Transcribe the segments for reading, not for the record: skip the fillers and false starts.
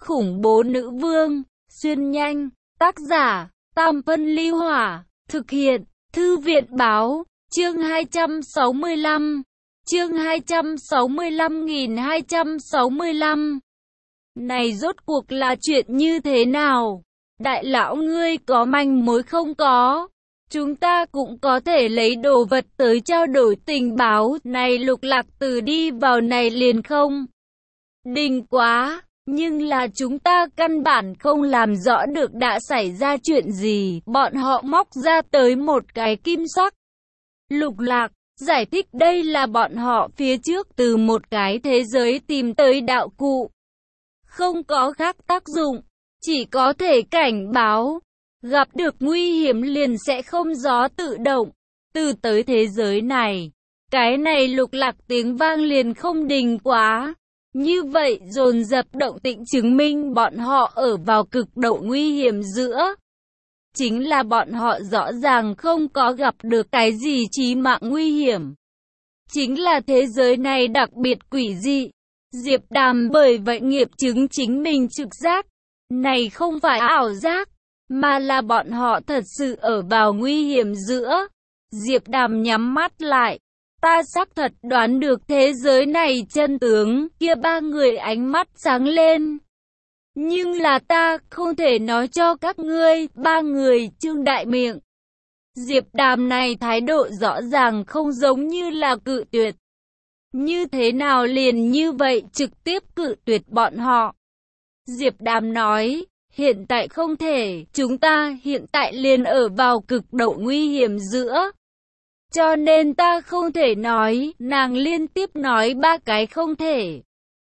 khủng bố nữ vương, xuyên nhanh, tác giả, Tam Phân Ly Hỏa, thực hiện, Thư viện báo, chương 265, chương 265.265. Này rốt cuộc là chuyện như thế nào? Đại lão ngươi có manh mối không có? Chúng ta cũng có thể lấy đồ vật tới trao đổi tình báo. Này Lục Lạc Tử đi vào này liền không? Đỉnh quá, nhưng là chúng ta căn bản không làm rõ được đã xảy ra chuyện gì. Bọn họ móc ra tới một cái kim sắc. Lục Lạc giải thích đây là bọn họ phía trước từ một cái thế giới tìm tới đạo cụ. Không có khác tác dụng, chỉ có thể cảnh báo. Gặp được nguy hiểm liền sẽ không gió tự động. Từ tới thế giới này, cái này Lục Lạc tiếng vang liền không đình quá. Như vậy dồn dập động tĩnh chứng minh bọn họ ở vào cực độ nguy hiểm giữa. Chính là bọn họ rõ ràng không có gặp được cái gì chí mạng nguy hiểm. Chính là thế giới này đặc biệt quỷ dị. Diệp Đàm bởi vậy nghiệp chứng chính mình trực giác. Này không phải ảo giác, mà là bọn họ thật sự ở vào nguy hiểm giữa. Diệp Đàm nhắm mắt lại. Ta xác thật đoán được thế giới này chân tướng. Kia ba người ánh mắt sáng lên. Nhưng là ta không thể nói cho các ngươi. Ba người trương đại miệng. Diệp Đàm này thái độ rõ ràng không giống như là cự tuyệt. Như thế nào liền như vậy trực tiếp cự tuyệt bọn họ? Diệp Đàm nói, hiện tại không thể, chúng ta hiện tại liền ở vào cực độ nguy hiểm giữa. Cho nên ta không thể nói, nàng liên tiếp nói ba cái không thể.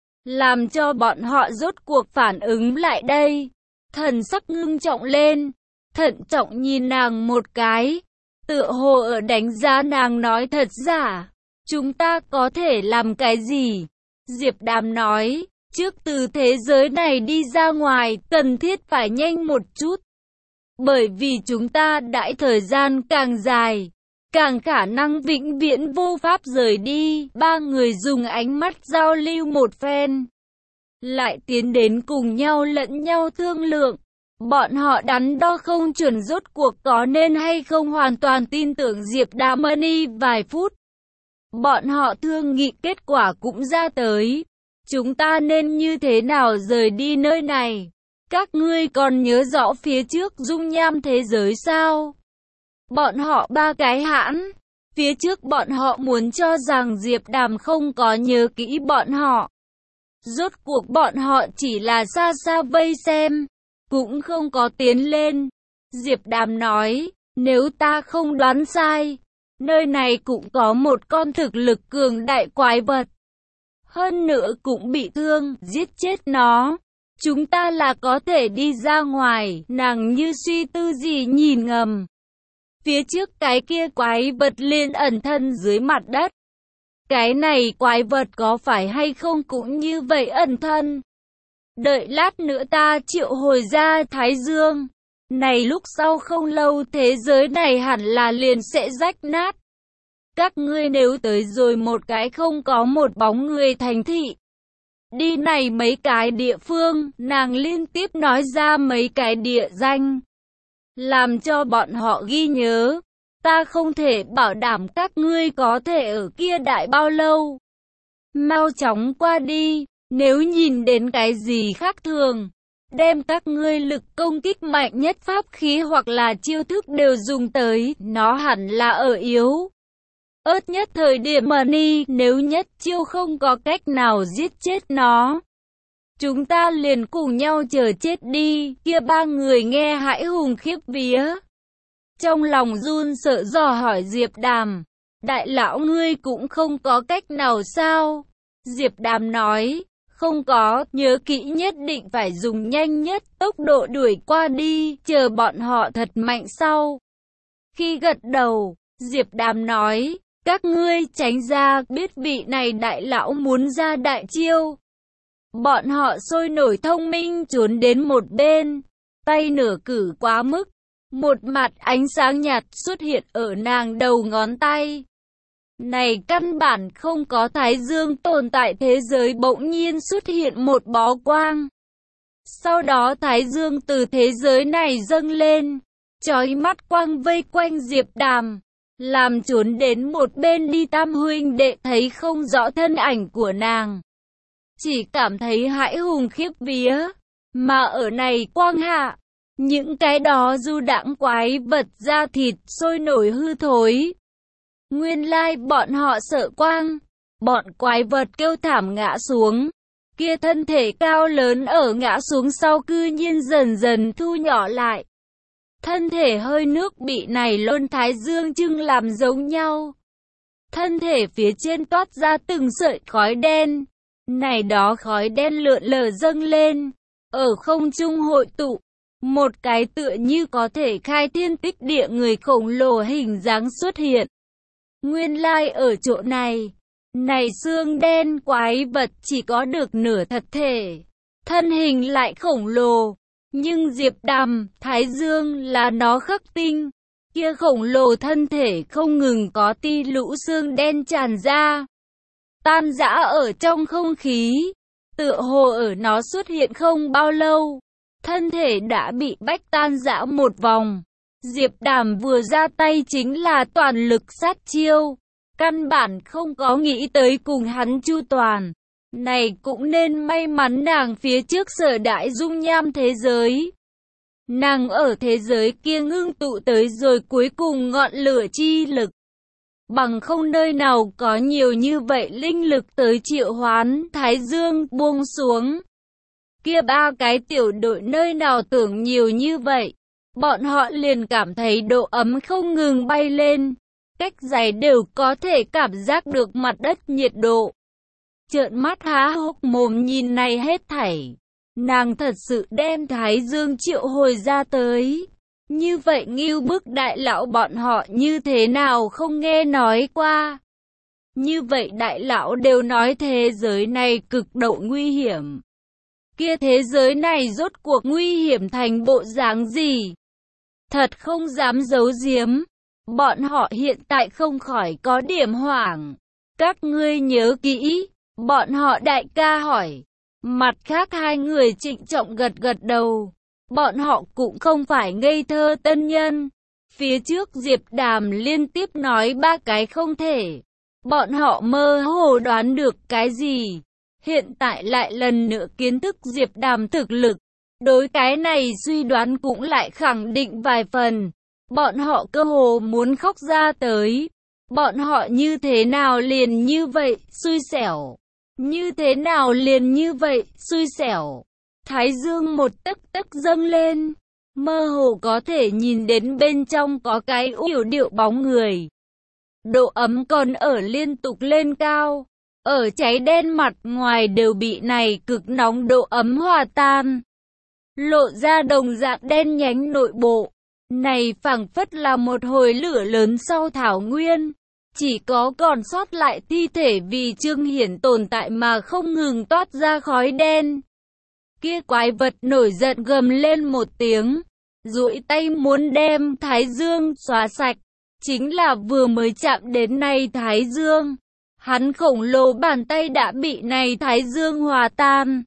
Làm cho bọn họ rốt cuộc phản ứng lại đây. Thần sắc ngưng trọng lên, thận trọng nhìn nàng một cái. Tựa hồ ở đánh giá nàng nói thật giả. Chúng ta có thể làm cái gì? Diệp Đàm nói, trước từ thế giới này đi ra ngoài, cần thiết phải nhanh một chút. Bởi vì chúng ta đãi thời gian càng dài, càng khả năng vĩnh viễn vô pháp rời đi. Ba người dùng ánh mắt giao lưu một phen, lại tiến đến cùng nhau lẫn nhau thương lượng. Bọn họ đắn đo không chuẩn rốt cuộc có nên hay không hoàn toàn tin tưởng Diệp Đàm vài phút. Bọn họ thương nghị kết quả cũng ra tới. Chúng ta nên như thế nào rời đi nơi này? Các ngươi còn nhớ rõ phía trước dung nham thế giới sao? Bọn họ ba cái hãn. Phía trước bọn họ muốn cho rằng Diệp Đàm không có nhớ kỹ bọn họ. Rốt cuộc bọn họ chỉ là xa xa vây xem, cũng không có tiến lên. Diệp Đàm nói, nếu ta không đoán sai, nơi này cũng có một con thực lực cường đại quái vật. Hơn nữa cũng bị thương, giết chết nó. Chúng ta là có thể đi ra ngoài. Nàng như suy tư gì nhìn ngầm. Phía trước cái kia quái vật liền ẩn thân dưới mặt đất. Cái này quái vật có phải hay không cũng như vậy ẩn thân. Đợi lát nữa ta triệu hồi ra Thái Dương. Này lúc sau không lâu thế giới này hẳn là liền sẽ rách nát. Các ngươi nếu tới rồi một cái không có một bóng người thành thị. Đi này mấy cái địa phương, nàng liên tiếp nói ra mấy cái địa danh. Làm cho bọn họ ghi nhớ. Ta không thể bảo đảm các ngươi có thể ở kia đại bao lâu. Mau chóng qua đi, nếu nhìn đến cái gì khác thường. Đem các ngươi lực công kích mạnh nhất pháp khí hoặc là chiêu thức đều dùng tới, nó hẳn là ở yếu ớt nhất thời điểm nếu nhất chiêu không có cách nào giết chết nó. Chúng ta liền cùng nhau chờ chết đi. Kia ba người nghe hãi hùng khiếp vía. Trong lòng run sợ dò hỏi Diệp Đàm, đại lão ngươi cũng không có cách nào sao? Diệp Đàm nói, không có, nhớ kỹ nhất định phải dùng nhanh nhất tốc độ đuổi qua đi, chờ bọn họ thật mạnh sau. Khi gật đầu, Diệp Đàm nói, các ngươi tránh ra, biết vị này đại lão muốn ra đại chiêu. Bọn họ sôi nổi thông minh trốn đến một bên, tay nửa cử quá mức. Một mặt ánh sáng nhạt xuất hiện ở nàng đầu ngón tay. Này căn bản không có Thái Dương tồn tại thế giới bỗng nhiên xuất hiện một bó quang. Sau đó thái dương từ thế giới này dâng lên, chói mắt quang vây quanh Diệp Đàm, làm trốn đến một bên đi. Tam huynh đệ thấy không rõ thân ảnh của nàng, chỉ cảm thấy hãi hùng khiếp vía, mà ở này quang hạ, những cái đó du đãng quái vật da thịt sôi nổi hư thối. Nguyên lai bọn họ sợ quang, bọn quái vật kêu thảm ngã xuống. Kia thân thể cao lớn ở ngã xuống sau cư nhiên dần dần thu nhỏ lại. Thân thể hơi nước bị này lôn thái dương trưng làm giống nhau. Thân thể phía trên toát ra từng sợi khói đen. Này đó khói đen lượn lờ dâng lên, ở không trung hội tụ. Một cái tựa như có thể khai thiên tích địa người khổng lồ hình dáng xuất hiện. Nguyên lai ở chỗ này, này xương đen quái vật chỉ có được nửa thật thể, thân hình lại khổng lồ. Nhưng Diệp Đàm, Thái Dương là nó khắc tinh. Kia khổng lồ thân thể không ngừng có ti lũ xương đen tràn ra, tan rã ở trong không khí. Tựa hồ ở nó xuất hiện không bao lâu, thân thể đã bị bách tan rã một vòng. Diệp Đàm vừa ra tay chính là toàn lực sát chiêu, căn bản không có nghĩ tới cùng hắn chu toàn. Này cũng nên may mắn nàng phía trước sở đại dung nham thế giới. Nàng ở thế giới kia ngưng tụ tới rồi cuối cùng ngọn lửa chi lực. Bằng không nơi nào có nhiều như vậy linh lực tới triệu hoán Thái Dương buông xuống. Kia ba cái tiểu đội nơi nào tưởng nhiều như vậy. Bọn họ liền cảm thấy độ ấm không ngừng bay lên. Cách giày đều có thể cảm giác được mặt đất nhiệt độ. Trợn mắt há hốc mồm nhìn này hết thảy. Nàng thật sự đem Thái Dương triệu hồi ra tới. Như vậy Ngưu Bức đại lão bọn họ như thế nào không nghe nói qua. Như vậy đại lão đều nói thế giới này cực độ nguy hiểm. Kia thế giới này rốt cuộc nguy hiểm thành bộ dáng gì? Thật không dám giấu giếm. Bọn họ hiện tại không khỏi có điểm hoảng. Các ngươi nhớ kỹ. Bọn họ đại ca hỏi. Mặt khác hai người trịnh trọng gật gật đầu. Bọn họ cũng không phải ngây thơ tân nhân. Phía trước Diệp Đàm liên tiếp nói ba cái không thể. Bọn họ mơ hồ đoán được cái gì. Hiện tại lại lần nữa kiến thức Diệp Đàm thực lực. Đối cái này suy đoán cũng lại khẳng định vài phần. Bọn họ cơ hồ muốn khóc ra tới. Bọn họ như thế nào liền như vậy, xui xẻo. Như thế nào liền như vậy, xui xẻo. Thái Dương một tấc tấc dâng lên. Mơ hồ có thể nhìn đến bên trong có cái yểu điệu bóng người. Độ ấm còn ở liên tục lên cao. Ở cháy đen mặt ngoài đều bị này cực nóng độ ấm hòa tan. Lộ ra đồng dạng đen nhánh nội bộ. Này phảng phất là một hồi lửa lớn sau thảo nguyên. Chỉ có còn sót lại thi thể vì Trương Hiển tồn tại mà không ngừng toát ra khói đen. Kia quái vật nổi giận gầm lên một tiếng, duỗi tay muốn đem Thái Dương xóa sạch. Chính là vừa mới chạm đến này Thái Dương, hắn khổng lồ bàn tay đã bị này Thái Dương hòa tan.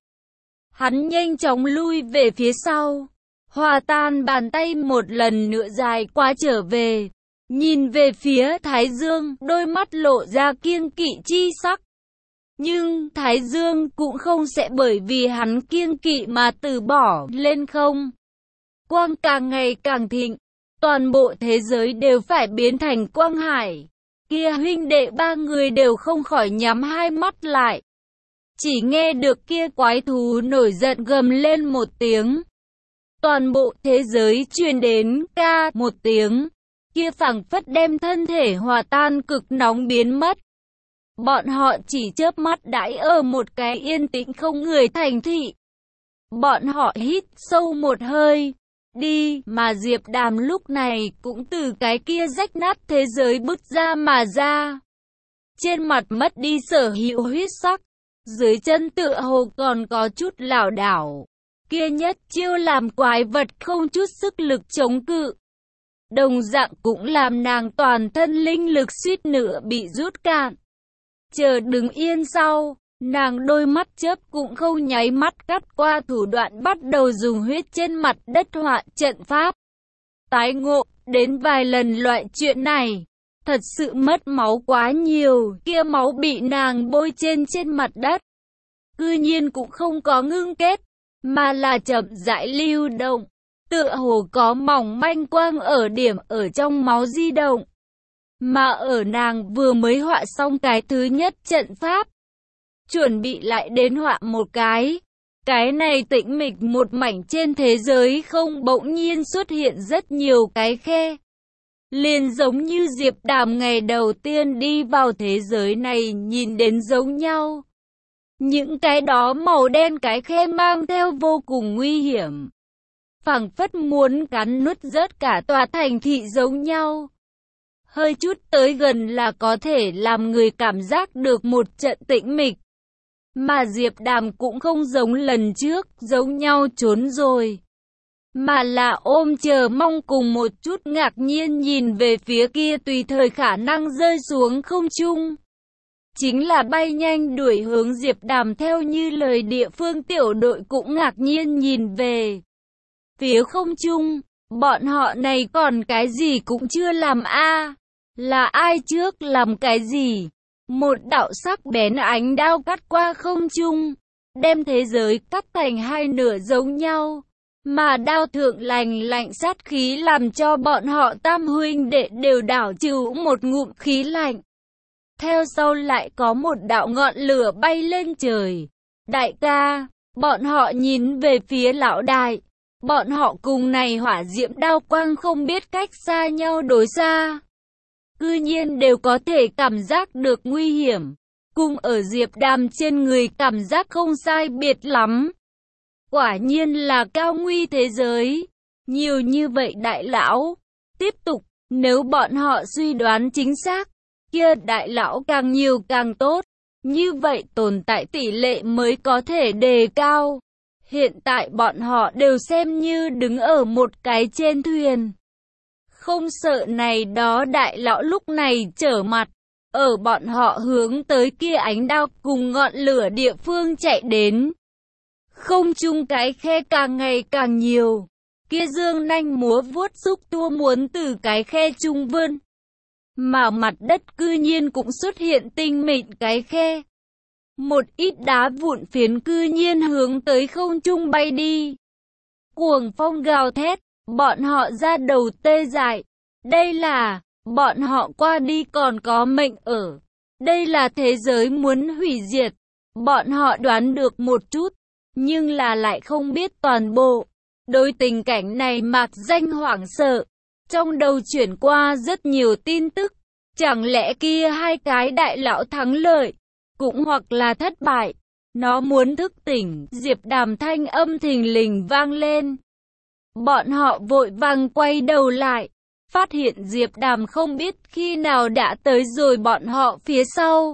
Hắn nhanh chóng lui về phía sau, hòa tan bàn tay một lần nữa dài qua trở về. Nhìn về phía Thái Dương, đôi mắt lộ ra kiêng kỵ chi sắc. Nhưng Thái Dương cũng không sẽ bởi vì hắn kiêng kỵ mà từ bỏ lên không. Quang càng ngày càng thịnh, toàn bộ thế giới đều phải biến thành quang hải. Kia huynh đệ ba người đều không khỏi nhắm hai mắt lại. Chỉ nghe được kia quái thú nổi giận gầm lên một tiếng. Toàn bộ thế giới truyền đến ca một tiếng. Kia phảng phất đem thân thể hòa tan cực nóng biến mất. Bọn họ chỉ chớp mắt đãi ở một cái yên tĩnh không người thành thị. Bọn họ hít sâu một hơi, đi mà Diệp Đàm lúc này cũng từ cái kia rách nát thế giới bước ra mà ra. Trên mặt mất đi sở hữu huyết sắc, dưới chân tựa hồ còn có chút lảo đảo. Kia nhất chiêu làm quái vật không chút sức lực chống cự. Đồng dạng cũng làm nàng toàn thân linh lực suýt nữa bị rút cạn. Chờ đứng yên sau, Nàng đôi mắt chớp cũng không nháy mắt cắt qua thủ đoạn bắt đầu dùng huyết trên mặt đất họa trận pháp. Tái ngộ, đến vài lần loại chuyện này. Thật sự mất máu quá nhiều, kia máu bị nàng bôi trên mặt đất. Cư nhiên cũng không có ngưng kết, mà là chậm rãi lưu động. Tựa hồ có mỏng manh quang ở điểm ở trong máu di động. Mà ở nàng vừa mới họa xong cái thứ nhất trận pháp. Chuẩn bị lại đến họa một cái này tĩnh mịch một mảnh trên thế giới không bỗng nhiên xuất hiện rất nhiều cái khe. Liền giống như Diệp Đàm ngày đầu tiên đi vào thế giới này nhìn đến giống nhau. Những cái đó màu đen cái khe mang theo vô cùng nguy hiểm. Phảng phất muốn cắn nuốt rớt cả tòa thành thị giống nhau. Hơi chút tới gần là có thể làm người cảm giác được một trận tĩnh mịch. Mà Diệp Đàm cũng không giống lần trước, giống nhau trốn rồi. Mà là ôm chờ mong cùng một chút ngạc nhiên nhìn về phía kia tùy thời khả năng rơi xuống không trung. Chính là bay nhanh đuổi hướng Diệp Đàm theo như lời địa phương tiểu đội cũng ngạc nhiên nhìn về phía không trung. Bọn họ này còn cái gì cũng chưa làm a, là ai trước làm cái gì? Một đạo sắc bén ánh đao cắt qua không trung, đem thế giới cắt thành hai nửa giống nhau. Mà đao thượng lành lạnh sát khí làm cho bọn họ tam huynh đệ đều đảo trừ một ngụm khí lạnh. Theo sau lại có một đạo ngọn lửa bay lên trời. Đại ca, bọn họ nhìn về phía lão đại. Bọn họ cùng này hỏa diễm đao quang không biết cách xa nhau đối xa. Cư nhiên đều có thể cảm giác được nguy hiểm. Cùng ở Diệp Đàm trên người cảm giác không sai biệt lắm. Quả nhiên là cao nguy thế giới. Nhiều như vậy đại lão. Tiếp tục, nếu bọn họ suy đoán chính xác, kia đại lão càng nhiều càng tốt. Như vậy tồn tại tỷ lệ mới có thể đề cao. Hiện tại bọn họ đều xem như đứng ở một cái trên thuyền. Không sợ này đó đại lão lúc này trở mặt. Ở bọn họ hướng tới kia ánh đao cùng ngọn lửa địa phương chạy đến. Không chung cái khe càng ngày càng nhiều. Kia dương nanh múa vuốt xúc tua muốn từ cái khe trung vươn. Mà mặt đất cư nhiên cũng xuất hiện tinh mịn cái khe. Một ít đá vụn phiến cư nhiên hướng tới không trung bay đi. Cuồng phong gào thét, bọn họ ra đầu tê dại. Đây là, bọn họ qua đi còn có mệnh ở. Đây là thế giới muốn hủy diệt. Bọn họ đoán được một chút, nhưng là lại không biết toàn bộ. Đối tình cảnh này mạc danh hoảng sợ. Trong đầu chuyển qua rất nhiều tin tức. Chẳng lẽ kia hai cái đại lão thắng lợi, cũng hoặc là thất bại. Nó muốn thức tỉnh, Diệp Đàm thanh âm thình lình vang lên. Bọn họ vội vàng quay đầu lại. Phát hiện Diệp Đàm không biết khi nào đã tới rồi bọn họ phía sau.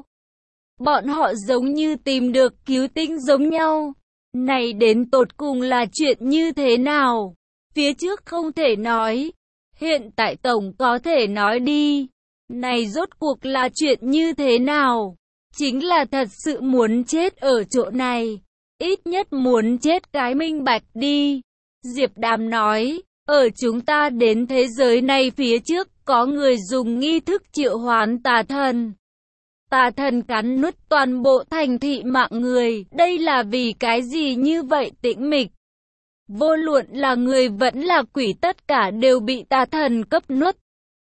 Bọn họ giống như tìm được cứu tinh giống nhau. Này đến tột cùng là chuyện như thế nào? Phía trước không thể nói. Hiện tại tổng có thể nói đi. Này rốt cuộc là chuyện như thế nào? Chính là thật sự muốn chết ở chỗ này. Ít nhất muốn chết cái minh bạch đi. Diệp Đàm nói, ở chúng ta đến thế giới này phía trước, có người dùng nghi thức triệu hoán tà thần. Tà thần cắn nuốt toàn bộ thành thị mạng người, đây là vì cái gì như vậy tĩnh mịch? Vô luận là người vẫn là quỷ tất cả đều bị tà thần cấp nuốt.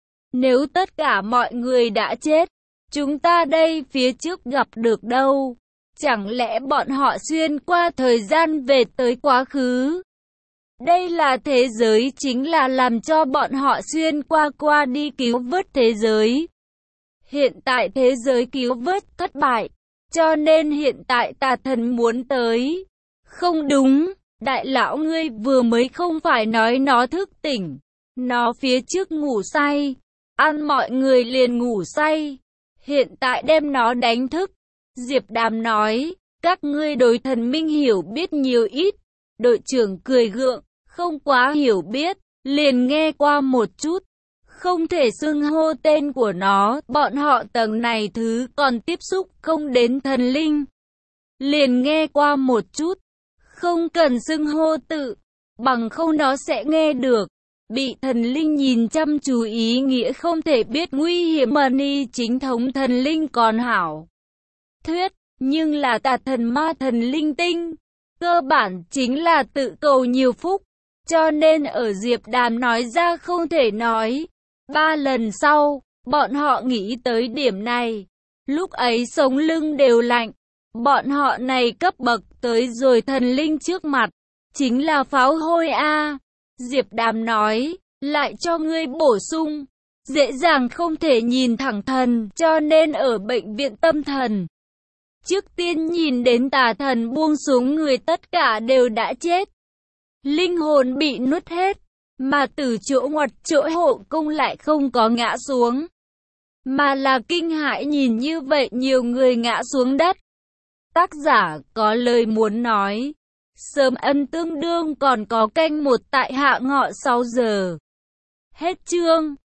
Nếu tất cả mọi người đã chết, chúng ta đây phía trước gặp được đâu? Chẳng lẽ bọn họ xuyên qua thời gian về tới quá khứ? Đây là thế giới chính là làm cho bọn họ xuyên qua đi cứu vớt thế giới. Hiện tại thế giới cứu vớt thất bại, cho nên hiện tại tà thần muốn tới. Không đúng, đại lão ngươi vừa mới không phải nói nó thức tỉnh. Nó phía trước ngủ say, ăn mọi người liền ngủ say. Hiện tại đem nó đánh thức. Diệp Đàm nói, các ngươi đối thần minh hiểu biết nhiều ít. Đội trưởng cười gượng, không quá hiểu biết, liền nghe qua một chút. Không thể xưng hô tên của nó, bọn họ tầng này thứ còn tiếp xúc không đến thần linh. liền nghe qua một chút, không cần xưng hô tự, bằng không nó sẽ nghe được. Bị thần linh nhìn chăm chú ý nghĩa không thể biết nguy hiểm mà ni chính thống thần linh còn hảo thuyết, nhưng là tà thần ma thần linh tinh, cơ bản chính là tự cầu nhiều phúc, cho nên ở Diệp Đàm nói ra không thể nói. 3 lần sau, bọn họ nghĩ tới điểm này, lúc ấy sống lưng đều lạnh, bọn họ này cấp bậc tới rồi thần linh trước mặt, chính là pháo hôi a. Diệp Đàm nói, lại cho ngươi bổ sung, dễ dàng không thể nhìn thẳng thần, cho nên ở bệnh viện tâm thần, trước tiên nhìn đến tà thần buông xuống người tất cả đều đã chết. Linh hồn bị nuốt hết, mà từ chỗ ngoặt chỗ hộ cung lại không có ngã xuống, mà là kinh hãi nhìn như vậy nhiều người ngã xuống đất. Tác giả có lời muốn nói, sớm ân tương đương còn có canh một tại hạ ngọ 6 giờ. Hết chương.